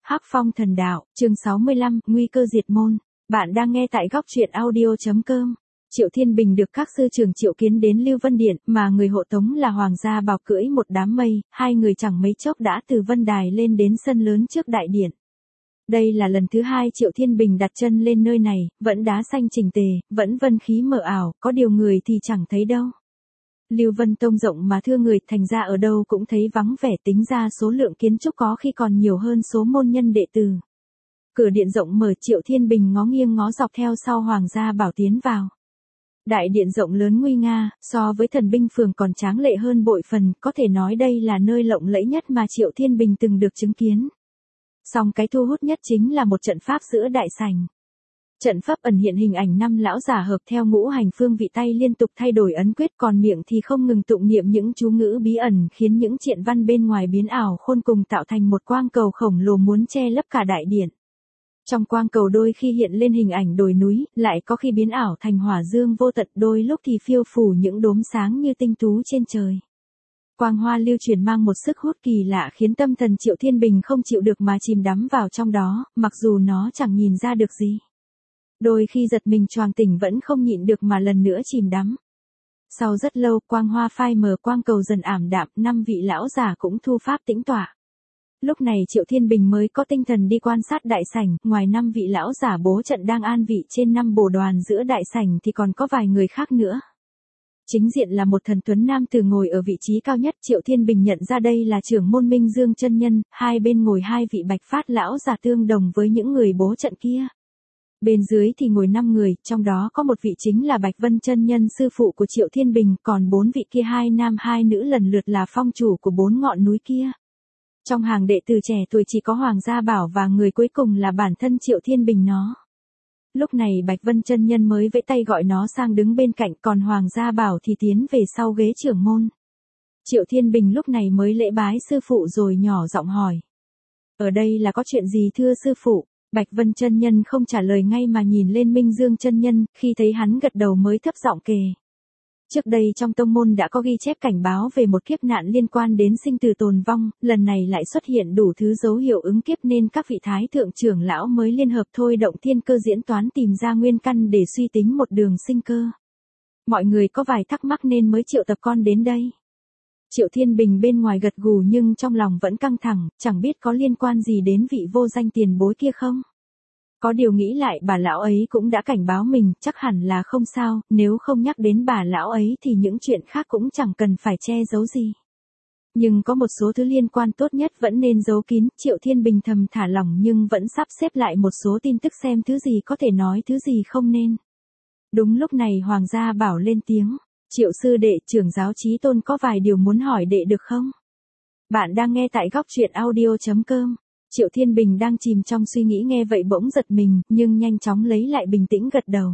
Hắc Phong Thần Đạo, chương 65, Nguy cơ diệt môn. Bạn đang nghe tại góc truyện audio.com. Triệu Thiên Bình được các sư trưởng triệu kiến đến Lưu Vân Điện, mà người hộ tống là Hoàng gia Bảo cưỡi một đám mây, hai người chẳng mấy chốc đã từ Vân Đài lên đến sân lớn trước đại điện. Đây là lần thứ hai Triệu Thiên Bình đặt chân lên nơi này, vẫn đá xanh chỉnh tề, vẫn vân khí mờ ảo, có điều người thì chẳng thấy đâu. Lưu Vân Tông rộng mà thưa người, thành ra ở đâu cũng thấy vắng vẻ, tính ra số lượng kiến trúc có khi còn nhiều hơn số môn nhân đệ tử. Cửa điện rộng mở, Triệu Thiên Bình ngó nghiêng ngó dọc theo sau Hoàng gia Bảo tiến vào. Đại điện rộng lớn nguy nga, so với Thần binh phường còn tráng lệ hơn bội phần, có thể nói đây là nơi lộng lẫy nhất mà Triệu Thiên Bình từng được chứng kiến. Song cái thu hút nhất chính là một trận pháp giữa đại sảnh. Trận pháp ẩn hiện hình ảnh năm lão giả hợp theo ngũ hành phương vị, tay liên tục thay đổi ấn quyết, còn miệng thì không ngừng tụng niệm những chú ngữ bí ẩn, khiến những triện văn bên ngoài biến ảo khôn cùng, tạo thành một quang cầu khổng lồ muốn che lấp cả đại điện. Trong quang cầu đôi khi hiện lên hình ảnh đồi núi, lại có khi biến ảo thành hỏa dương vô tận, đôi lúc thì phiêu phù những đốm sáng như tinh tú trên trời. Quang hoa lưu truyền mang một sức hút kỳ lạ, khiến tâm thần Triệu Thiên Bình không chịu được mà chìm đắm vào trong đó, mặc dù nó chẳng nhìn ra được gì. Đôi khi giật mình choàng tỉnh vẫn không nhịn được mà lần nữa chìm đắm. Sau rất lâu, quang hoa phai mờ, quang cầu dần ảm đạm, năm vị lão giả cũng thu pháp tĩnh tọa. Lúc này Triệu Thiên Bình mới có tinh thần đi quan sát đại sảnh, ngoài năm vị lão giả bố trận đang an vị trên năm bồ đoàn giữa đại sảnh thì còn có vài người khác nữa. Chính diện là một thần tuấn nam tử ngồi ở vị trí cao nhất, Triệu Thiên Bình nhận ra đây là trưởng môn Minh Dương chân nhân, hai bên ngồi hai vị bạch phát lão giả tương đồng với những người bố trận kia. Bên dưới thì ngồi 5 người, trong đó có một vị chính là Bạch Vân chân nhân sư phụ của Triệu Thiên Bình, còn 4 vị kia hai nam hai nữ lần lượt là phong chủ của 4 ngọn núi kia. Trong hàng đệ tử trẻ tuổi chỉ có Hoàng gia Bảo và người cuối cùng là bản thân Triệu Thiên Bình nó. Lúc này Bạch Vân chân nhân mới vẫy tay gọi nó sang đứng bên cạnh, còn Hoàng gia Bảo thì tiến về sau ghế trưởng môn. Triệu Thiên Bình lúc này mới lễ bái sư phụ rồi nhỏ giọng hỏi: "Ở đây là có chuyện gì thưa sư phụ?" Bạch Vân chân nhân không trả lời ngay mà nhìn lên Minh Dương chân nhân, khi thấy hắn gật đầu mới thấp giọng kể: "Trước đây trong tông môn đã có ghi chép cảnh báo về một kiếp nạn liên quan đến sinh tử tồn vong, lần này lại xuất hiện đủ thứ dấu hiệu ứng kiếp nên các vị thái thượng trưởng lão mới liên hợp thôi động thiên cơ diễn toán tìm ra nguyên căn để suy tính một đường sinh cơ. Mọi người có vài thắc mắc nên mới triệu tập con đến đây." Triệu Thiên Bình bên ngoài gật gù nhưng trong lòng vẫn căng thẳng, chẳng biết có liên quan gì đến vị vô danh tiền bối kia không. Có điều nghĩ lại bà lão ấy cũng đã cảnh báo mình, chắc hẳn là không sao, nếu không nhắc đến bà lão ấy thì những chuyện khác cũng chẳng cần phải che giấu gì. Nhưng có một số thứ liên quan tốt nhất vẫn nên giấu kín, Triệu Thiên Bình thầm thả lỏng nhưng vẫn sắp xếp lại một số tin tức xem thứ gì có thể nói, thứ gì không nên. Đúng lúc này Hoàng gia Bảo lên tiếng: "Triệu sư đệ, trưởng giáo Chí Tôn có vài điều muốn hỏi đệ được không?" Bạn đang nghe tại góc truyện audio.com. Triệu Thiên Bình đang chìm trong suy nghĩ nghe vậy bỗng giật mình, nhưng nhanh chóng lấy lại bình tĩnh gật đầu.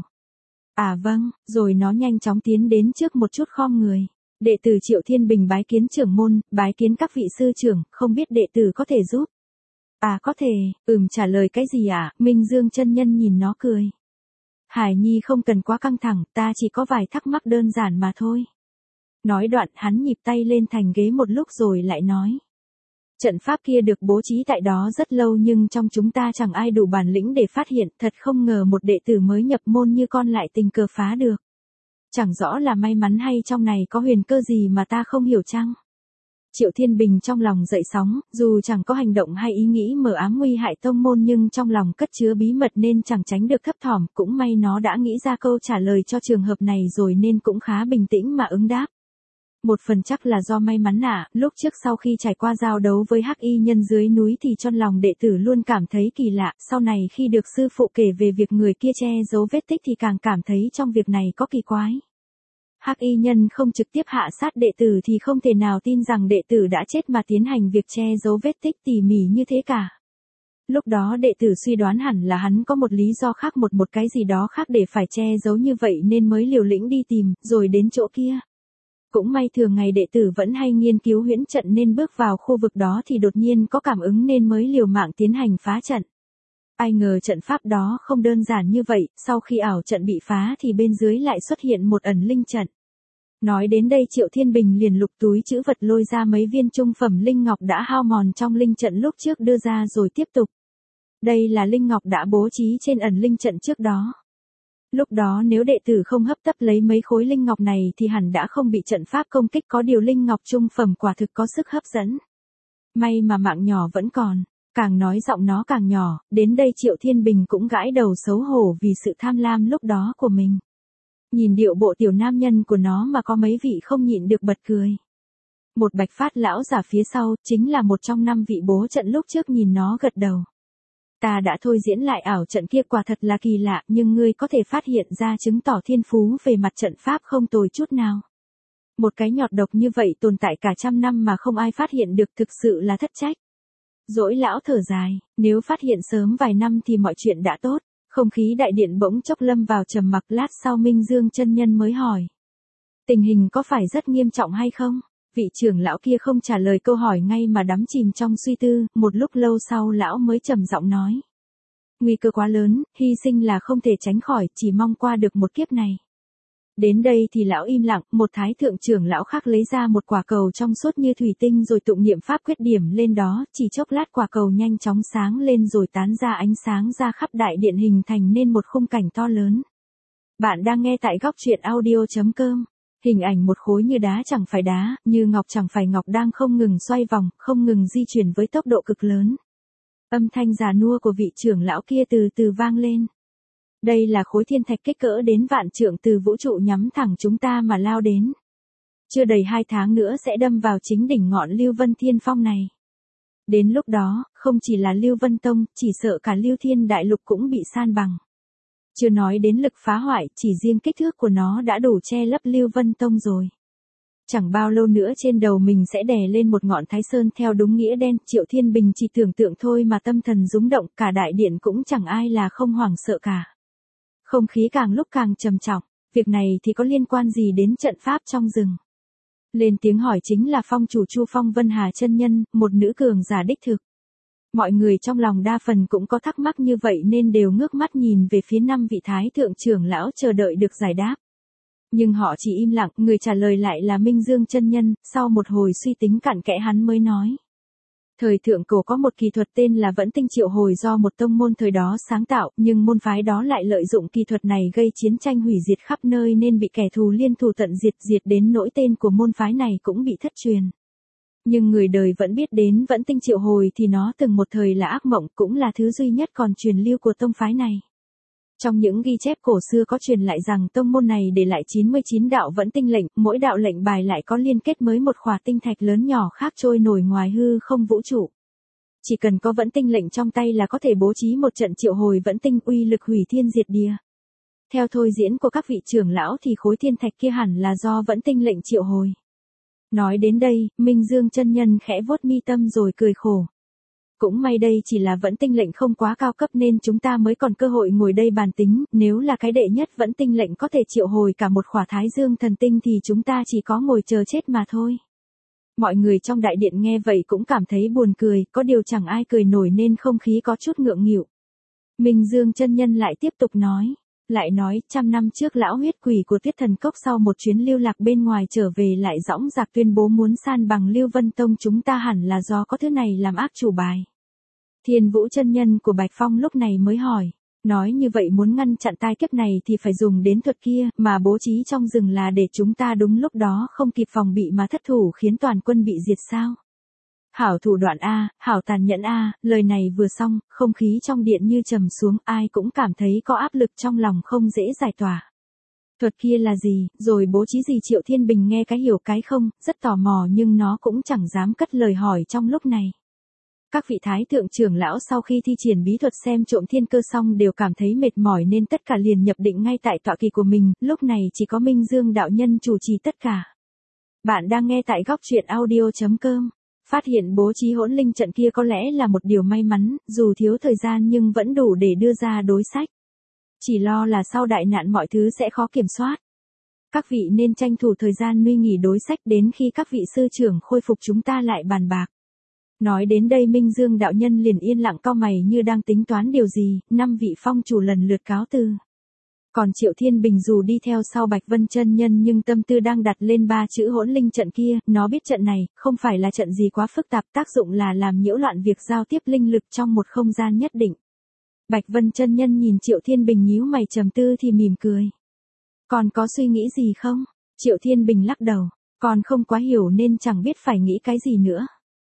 "À vâng", rồi nó nhanh chóng tiến đến trước một chút khom người. "Đệ tử Triệu Thiên Bình bái kiến trưởng môn, bái kiến các vị sư trưởng, không biết đệ tử có thể giúp?" "À có thể." Trả lời cái gì ạ?" Minh Dương chân nhân nhìn nó cười: "Hải nhi không cần quá căng thẳng, ta chỉ có vài thắc mắc đơn giản mà thôi." Nói đoạn hắn nhịp tay lên thành ghế một lúc rồi lại nói: "Trận pháp kia được bố trí tại đó rất lâu nhưng trong chúng ta chẳng ai đủ bản lĩnh để phát hiện, thật không ngờ một đệ tử mới nhập môn như con lại tình cờ phá được. Chẳng rõ là may mắn hay trong này có huyền cơ gì mà ta không hiểu chăng?" Triệu Thiên Bình trong lòng dậy sóng, dù chẳng có hành động hay ý nghĩ mờ ám nguy hại tông môn nhưng trong lòng cất chứa bí mật nên chẳng tránh được thấp thỏm, cũng may nó đã nghĩ ra câu trả lời cho trường hợp này rồi nên cũng khá bình tĩnh mà ứng đáp: "Một phần chắc là do may mắn ạ, lúc trước sau khi trải qua giao đấu với Hắc Y nhân dưới núi thì trong lòng đệ tử luôn cảm thấy kỳ lạ, sau này khi được sư phụ kể về việc người kia che giấu vết tích thì càng cảm thấy trong việc này có kỳ quái. Hắc Y nhân không trực tiếp hạ sát đệ tử thì không thể nào tin rằng đệ tử đã chết mà tiến hành việc che giấu vết tích tỉ mỉ như thế cả. Lúc đó đệ tử suy đoán hẳn là hắn có một lý do khác, một cái gì đó khác để phải che giấu như vậy nên mới liều lĩnh đi tìm, rồi đến chỗ kia. Cũng may thường ngày đệ tử vẫn hay nghiên cứu huyễn trận nên bước vào khu vực đó thì đột nhiên có cảm ứng nên mới liều mạng tiến hành phá trận. Ai ngờ trận pháp đó không đơn giản như vậy, sau khi ảo trận bị phá thì bên dưới lại xuất hiện một ẩn linh trận." Nói đến đây Triệu Thiên Bình liền lục túi trữ vật lôi ra mấy viên trung phẩm linh ngọc đã hao mòn trong linh trận lúc trước đưa ra rồi tiếp tục: Đây là linh ngọc đã bố trí trên ẩn linh trận trước đó. Lúc đó nếu đệ tử không hấp tấp lấy mấy khối linh ngọc này thì hẳn đã không bị trận pháp công kích, có điều linh ngọc trung phẩm quả thực có sức hấp dẫn. May mà mạng nhỏ vẫn còn, càng nói giọng nó càng nhỏ, đến đây Triệu Thiên Bình cũng gãi đầu xấu hổ vì sự tham lam lúc đó của mình. Nhìn điệu bộ tiểu nam nhân của nó mà có mấy vị không nhịn được bật cười. Một Bạch Phát lão giả phía sau, chính là một trong 5 vị bố trận lúc trước, nhìn nó gật đầu. Ta đã thôi diễn lại ảo trận kia, quả thật là kỳ lạ, nhưng ngươi có thể phát hiện ra chứng tỏ thiên phú về mặt trận pháp không tồi chút nào. Một cái nhọt độc như vậy tồn tại cả trăm năm mà không ai phát hiện được, thực sự là thất trách. Dỗi lão thở dài, nếu phát hiện sớm vài năm thì mọi chuyện đã tốt. Không khí đại điện bỗng chốc lâm vào trầm mặc, lát sau Minh Dương chân nhân mới hỏi. Tình hình có phải rất nghiêm trọng hay không? Vị trưởng lão kia không trả lời câu hỏi ngay mà đắm chìm trong suy tư, một lúc lâu sau lão mới trầm giọng nói. Nguy cơ quá lớn, hy sinh là không thể tránh khỏi, chỉ mong qua được một kiếp này. Đến đây thì lão im lặng, một thái thượng trưởng lão khác lấy ra một quả cầu trong suốt như thủy tinh rồi tụng niệm pháp quyết điểm lên đó, chỉ chốc lát quả cầu nhanh chóng sáng lên rồi tán ra ánh sáng ra khắp đại điện, hình thành nên một khung cảnh to lớn. Bạn đang nghe tại góc truyện audio.com. Hình ảnh một khối như đá chẳng phải đá, như ngọc chẳng phải ngọc đang không ngừng xoay vòng, không ngừng di chuyển với tốc độ cực lớn. Âm thanh già nua của vị trưởng lão kia từ từ vang lên. Đây là khối thiên thạch kích cỡ đến vạn trượng từ vũ trụ nhắm thẳng chúng ta mà lao đến. Chưa đầy 2 tháng nữa sẽ đâm vào chính đỉnh ngọn Lưu Vân Thiên Phong này. Đến lúc đó, không chỉ là Lưu Vân Tông, chỉ sợ cả Lưu Thiên Đại Lục cũng bị san bằng. Chưa nói đến lực phá hoại, chỉ riêng kích thước của nó đã đủ che lấp Lưu Vân Tông rồi. Chẳng bao lâu nữa trên đầu mình sẽ đè lên một ngọn Thái Sơn theo đúng nghĩa đen. Triệu Thiên Bình chỉ tưởng tượng thôi mà tâm thần rúng động, cả đại điện cũng chẳng ai là không hoảng sợ cả. Không khí càng lúc càng trầm trọng, việc này thì có liên quan gì đến trận pháp trong rừng? Lên tiếng hỏi chính là phong chủ Chu Phong Vân Hà chân nhân, một nữ cường giả đích thực. Mọi người trong lòng đa phần cũng có thắc mắc như vậy nên đều ngước mắt nhìn về phía 5 vị thái thượng trưởng lão chờ đợi được giải đáp. Nhưng họ chỉ im lặng, người trả lời lại là Minh Dương chân nhân, sau một hồi suy tính cặn kẽ hắn mới nói. Thời thượng cổ có một kỳ thuật tên là Vẫn Tinh Triệu Hồi do một tông môn thời đó sáng tạo, nhưng môn phái đó lại lợi dụng kỳ thuật này gây chiến tranh hủy diệt khắp nơi nên bị kẻ thù liên thủ tận diệt đến nỗi tên của môn phái này cũng bị thất truyền. Nhưng người đời vẫn biết đến Vẫn Tinh Triệu Hồi thì nó từng một thời là ác mộng, cũng là thứ duy nhất còn truyền lưu của tông phái này. Trong những ghi chép cổ xưa có truyền lại rằng tông môn này để lại 99 đạo Vẫn Tinh lệnh, mỗi đạo lệnh bài lại có liên kết với một khỏa tinh thạch lớn nhỏ khác trôi nổi ngoài hư không vũ trụ. Chỉ cần có Vẫn Tinh lệnh trong tay là có thể bố trí một trận triệu hồi Vẫn Tinh, uy lực hủy thiên diệt địa. Theo thôi diễn của các vị trưởng lão thì khối thiên thạch kia hẳn là do Vẫn Tinh lệnh triệu hồi. Nói đến đây, Minh Dương chân nhân khẽ vuốt mi tâm rồi cười khổ. Cũng may đây chỉ là Vẫn Tinh lệnh không quá cao cấp nên chúng ta mới còn cơ hội ngồi đây bàn tính, nếu là cái đệ nhất Vẫn Tinh lệnh có thể triệu hồi cả một khỏa Thái Dương thần tinh thì chúng ta chỉ có ngồi chờ chết mà thôi. Mọi người trong đại điện nghe vậy cũng cảm thấy buồn cười, có điều chẳng ai cười nổi nên không khí có chút ngượng nghịu. Minh Dương chân nhân lại tiếp tục nói. Lại nói, 100 năm trước lão huyết quỷ của Tuyết Thần Cốc sau một chuyến lưu lạc bên ngoài trở về lại dõng dạc tuyên bố muốn san bằng Lưu Vân Tông, chúng ta hẳn là do có thứ này làm ác chủ bài. Thiên Vũ chân nhân của Bạch Phong lúc này mới hỏi, nói như vậy muốn ngăn chặn tai kiếp này thì phải dùng đến thuật kia, mà bố trí trong rừng là để chúng ta đúng lúc đó không kịp phòng bị mà thất thủ khiến toàn quân bị diệt sao? Hảo thủ đoạn a, hảo tàn nhẫn a, lời này vừa xong, không khí trong điện như trầm xuống, ai cũng cảm thấy có áp lực trong lòng không dễ giải tỏa. Thuật kia là gì, rồi bố trí gì? Triệu Thiên Bình nghe cái hiểu cái không, rất tò mò nhưng nó cũng chẳng dám cất lời hỏi trong lúc này. Các vị thái thượng trưởng lão sau khi thi triển bí thuật xem trộm thiên cơ xong đều cảm thấy mệt mỏi nên tất cả liền nhập định ngay tại tọa kỳ của mình, lúc này chỉ có Minh Dương đạo nhân chủ trì tất cả. Bạn đang nghe tại góc truyện audio.com. Phát hiện bố trí hỗn linh trận kia có lẽ là một điều may mắn, dù thiếu thời gian nhưng vẫn đủ để đưa ra đối sách. Chỉ lo là sau đại nạn mọi thứ sẽ khó kiểm soát. Các vị nên tranh thủ thời gian nguy nghỉ đối sách đến khi các vị sư trưởng khôi phục chúng ta lại bàn bạc. Nói đến đây Minh Dương đạo nhân liền yên lặng cau mày như đang tính toán điều gì, 5 vị phong chủ lần lượt cáo từ. Còn Triệu Thiên Bình dù đi theo sau Bạch Vân chân nhân nhưng tâm tư đang đặt lên 3 chữ hỗn linh trận kia, nó biết trận này không phải là trận gì quá phức tạp, tác dụng là làm nhiễu loạn việc giao tiếp linh lực trong một không gian nhất định. Bạch Vân chân nhân nhìn Triệu Thiên Bình nhíu mày trầm tư thì mỉm cười. Còn có suy nghĩ gì không? Triệu Thiên Bình lắc đầu, còn không quá hiểu nên chẳng biết phải nghĩ cái gì nữa.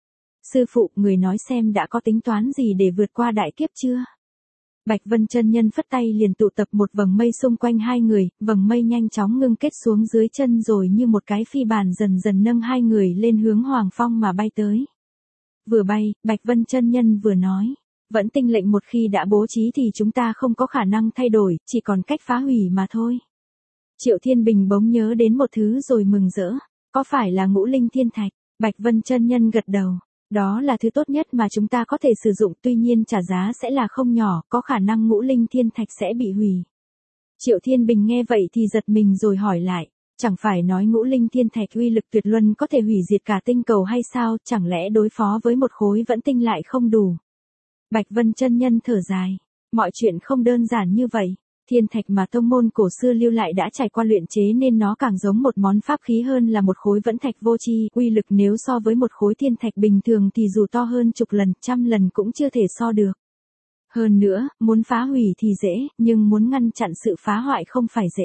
Sư phụ, người nói xem đã có tính toán gì để vượt qua đại kiếp chưa? Bạch Vân chân nhân phất tay liền tụ tập một vầng mây xung quanh hai người, vầng mây nhanh chóng ngưng kết xuống dưới chân rồi như một cái phi bàn dần dần nâng hai người lên hướng Hoàng Phong mà bay tới. Vừa bay, Bạch Vân chân nhân vừa nói, vẫn tinh lệnh một khi đã bố trí thì chúng ta không có khả năng thay đổi, chỉ còn cách phá hủy mà thôi. Triệu Thiên Bình bỗng nhớ đến một thứ rồi mừng rỡ, có phải là ngũ linh thiên thạch? Bạch Vân chân nhân gật đầu. Đó là thứ tốt nhất mà chúng ta có thể sử dụng, tuy nhiên trả giá sẽ là không nhỏ, có khả năng ngũ linh thiên thạch sẽ bị hủy. Triệu Thiên Bình nghe vậy thì giật mình rồi hỏi lại, chẳng phải nói ngũ linh thiên thạch uy lực tuyệt luân có thể hủy diệt cả tinh cầu hay sao, chẳng lẽ đối phó với một khối vẫn tinh lại không đủ? Bạch Vân chân nhân thở dài, mọi chuyện không đơn giản như vậy. Thiên thạch mà tông môn cổ xưa lưu lại đã trải qua luyện chế nên nó càng giống một món pháp khí hơn là một khối vẫn thạch vô tri, uy lực nếu so với một khối thiên thạch bình thường thì dù to hơn chục lần, trăm lần cũng chưa thể so được. Hơn nữa, muốn phá hủy thì dễ, nhưng muốn ngăn chặn sự phá hoại không phải dễ.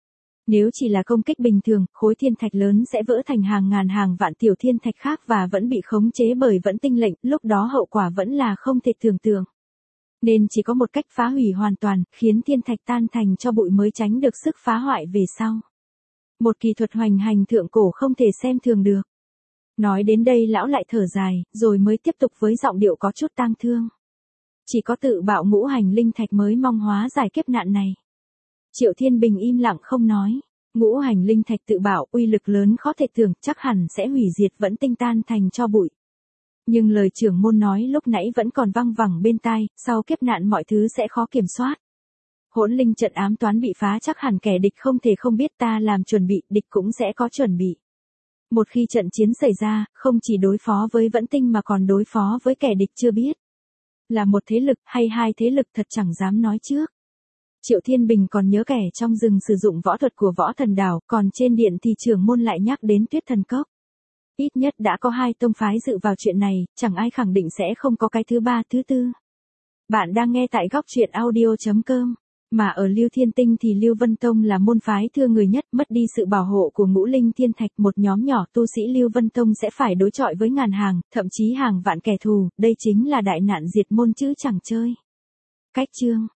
Nếu chỉ là công kích bình thường, khối thiên thạch lớn sẽ vỡ thành hàng ngàn hàng vạn tiểu thiên thạch khác và vẫn bị khống chế bởi vẫn tinh lệnh, lúc đó hậu quả vẫn là không thể tưởng tượng. Nên chỉ có một cách phá hủy hoàn toàn, khiến thiên thạch tan thành cho bụi mới tránh được sức phá hoại về sau. Một kỳ thuật hoành hành thượng cổ không thể xem thường được. Nói đến đây lão lại thở dài, rồi mới tiếp tục với giọng điệu có chút tang thương. Chỉ có tự bạo ngũ hành linh thạch mới mong hóa giải kiếp nạn này. Triệu Thiên Bình im lặng không nói. Ngũ hành linh thạch tự bạo uy lực lớn khó thể tưởng, chắc hẳn sẽ hủy diệt vẫn tinh tan thành cho bụi. Nhưng lời trưởng môn nói lúc nãy vẫn còn văng vẳng bên tai, sau kiếp nạn mọi thứ sẽ khó kiểm soát. Hỗn linh trận ám toán bị phá chắc hẳn kẻ địch không thể không biết, ta làm chuẩn bị, địch cũng sẽ có chuẩn bị. Một khi trận chiến xảy ra, không chỉ đối phó với vẫn tinh mà còn đối phó với kẻ địch chưa biết. Là một thế lực hay hai thế lực thật chẳng dám nói trước. Triệu Thiên Bình còn nhớ kẻ trong rừng sử dụng võ thuật của Võ Thần Đảo, còn trên điện thì trưởng môn lại nhắc đến Tuyết Thần Cốc. Ít nhất đã có hai tông phái dự vào chuyện này, chẳng ai khẳng định sẽ không có cái thứ ba, thứ tư. Bạn đang nghe tại góc truyện audio.com. Mà ở Lưu Thiên Tinh thì Lưu Vân Tông là môn phái thưa người nhất, mất đi sự bảo hộ của ngũ linh thiên thạch, một nhóm nhỏ tu sĩ Lưu Vân Tông sẽ phải đối chọi với ngàn hàng, thậm chí hàng vạn kẻ thù, đây chính là đại nạn diệt môn chứ chẳng chơi. Cách chương